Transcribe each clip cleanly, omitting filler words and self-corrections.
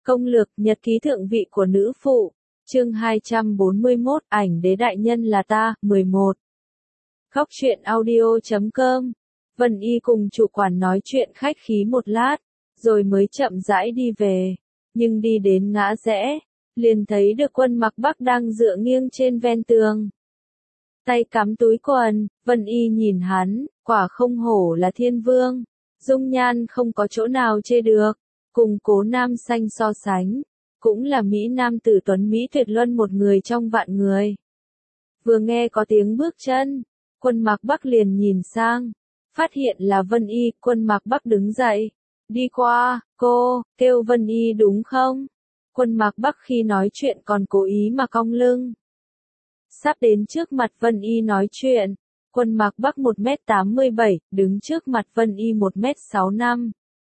Công lược nhật ký thượng vị của nữ phụ, chương 241, ảnh đế đại nhân là ta, 11. Góc truyện audio.com. Vân Y cùng chủ quản nói chuyện khách khí một lát, rồi mới chậm rãi đi về, nhưng đi đến ngã rẽ, liền thấy được Quân Mặc Bắc đang dựa nghiêng trên ven tường. Tay cắm túi quần, Vân Y nhìn hắn, quả không hổ là thiên vương, dung nhan không có chỗ nào chê được, cùng Cố Nam Xanh so sánh, cũng là Mỹ Nam tử tuấn Mỹ tuyệt luân một người trong vạn người. Vừa nghe có tiếng bước chân, Quân Mặc Bắc liền nhìn sang, phát hiện là Vân Y. Quân Mặc Bắc đứng dậy, đi qua, cô, kêu Vân Y đúng không? Quân Mặc Bắc khi nói chuyện còn cố ý mà cong lưng. Sắp đến trước mặt Vân Y nói chuyện, Quân Mặc Bắc 1m87, đứng trước mặt Vân Y 1m65.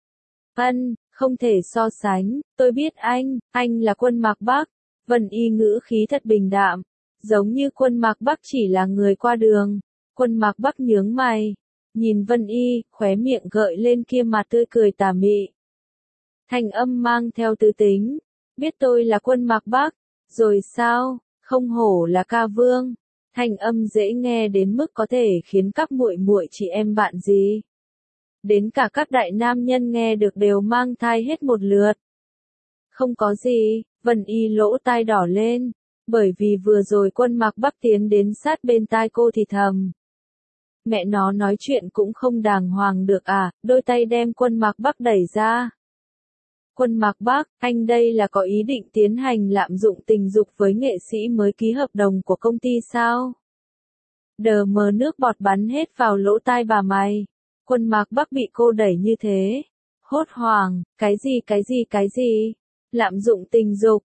Không thể so sánh, tôi biết anh là Quân Mặc Bắc. Vân Y ngữ khí thật bình đạm, giống như Quân Mặc Bắc chỉ là người qua đường. Quân Mặc Bắc nhướng mày, nhìn Vân Y, khóe miệng gợi lên kia mặt tươi cười tà mị. Thanh âm mang theo tư tính, biết tôi là Quân Mặc Bắc, rồi sao, không hổ là ca vương. Thanh âm dễ nghe đến mức có thể khiến các muội muội chị em bạn gì. Đến cả các đại nam nhân nghe được đều mang thai hết một lượt. Không có gì, Vân Y lỗ tai đỏ lên, bởi vì vừa rồi Quân Mặc Bắc tiến đến sát bên tai cô thì thầm. Mẹ nó nói chuyện cũng không đàng hoàng được à, đôi tay đem Quân Mặc Bắc đẩy ra. Quân Mặc Bắc, anh đây là có ý định tiến hành lạm dụng tình dục với nghệ sĩ mới ký hợp đồng của công ty sao? Đờ mờ nước bọt bắn hết vào lỗ tai bà mày. Quân Mặc Bắc bị cô đẩy như thế. Hốt hoảng, cái gì? Lạm dụng tình dục,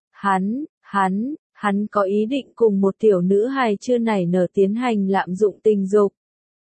hắn có ý định cùng một tiểu nữ hài chưa nảy nở tiến hành lạm dụng tình dục.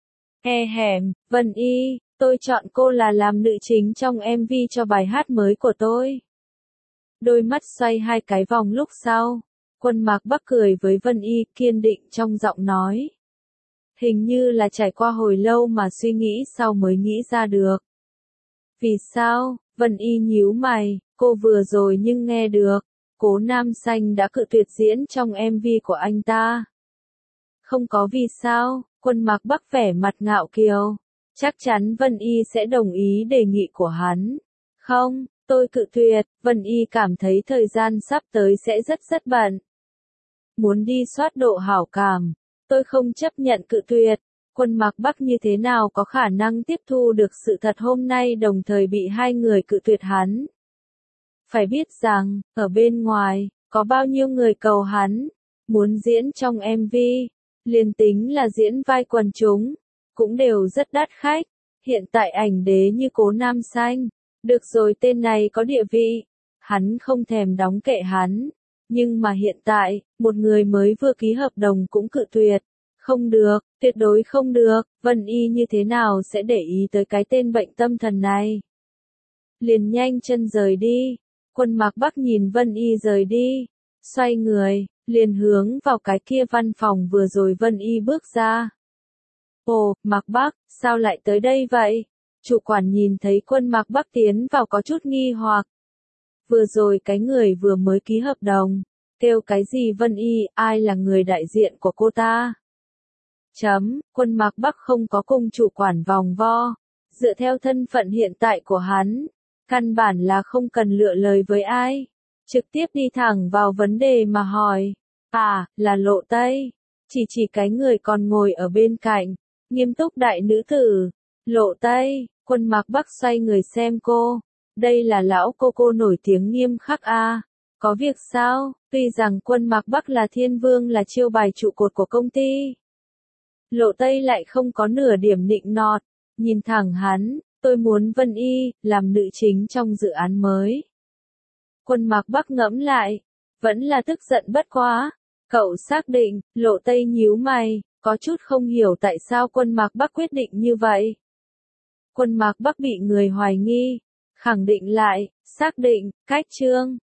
Vân Y, tôi chọn cô là làm nữ chính trong MV cho bài hát mới của tôi. Đôi mắt xoay hai cái vòng lúc sau, Quân Mặc Bắc cười với Vân Y, kiên định trong giọng nói. Hình như là trải qua hồi lâu mà suy nghĩ sau mới nghĩ ra được. Vì sao? Vân Y nhíu mày, cô vừa rồi nhưng nghe được, Cố Nam Xanh đã cự tuyệt diễn trong MV của anh ta. Không có vì sao, Quân Mặc Bắc vẻ mặt ngạo kiều. Chắc chắn Vân Y sẽ đồng ý đề nghị của hắn. Không, tôi cự tuyệt, Vân Y cảm thấy thời gian sắp tới sẽ rất bận. Muốn đi soát độ hảo cảm, tôi không chấp nhận cự tuyệt. Quân Mặc Bắc như thế nào có khả năng tiếp thu được sự thật hôm nay đồng thời bị hai người cự tuyệt hắn. Phải biết rằng, ở bên ngoài, có bao nhiêu người cầu hắn, muốn diễn trong MV, liền tính là diễn vai quần chúng, cũng đều rất đắt khách. Hiện tại ảnh đế như Cố Nam Xanh, được rồi tên này có địa vị, hắn không thèm đóng kệ hắn. Nhưng mà hiện tại, một người mới vừa ký hợp đồng cũng cự tuyệt. Không được, tuyệt đối không được, Vân Y như thế nào sẽ để ý tới cái tên bệnh tâm thần này. Liền nhanh chân rời đi, Quân Mặc Bắc nhìn Vân Y rời đi, xoay người, liền hướng vào cái kia văn phòng vừa rồi Vân Y bước ra. Ồ, Mặc Bắc, sao lại tới đây vậy? Chủ quản nhìn thấy Quân Mặc Bắc tiến vào có chút nghi hoặc. Vừa rồi cái người vừa mới ký hợp đồng, kêu cái gì Vân Y, ai là người đại diện của cô ta? Quân Mặc Bắc không có cùng chủ quản vòng vo, dựa theo thân phận hiện tại của hắn, căn bản là không cần lựa lời với ai, trực tiếp đi thẳng vào vấn đề mà hỏi. Là Lộ Tây. Chỉ cái người còn ngồi ở bên cạnh, nghiêm túc đại nữ tử. Lộ Tây, Quân Mặc Bắc xoay người xem cô, đây là lão cô nổi tiếng nghiêm khắc a. Có việc sao? Tuy rằng Quân Mặc Bắc là thiên vương là chiêu bài trụ cột của công ty. Lộ Tây lại không có nửa điểm nịnh nọt, nhìn thẳng hắn, tôi muốn Vân Y làm nữ chính trong dự án mới. Quân Mặc Bắc ngẫm lại, vẫn là tức giận bất quá. Cậu xác định, Lộ Tây nhíu mày, có chút không hiểu tại sao Quân Mặc Bắc quyết định như vậy. Quân Mặc Bắc bị người hoài nghi, khẳng định lại, xác định, cách chương.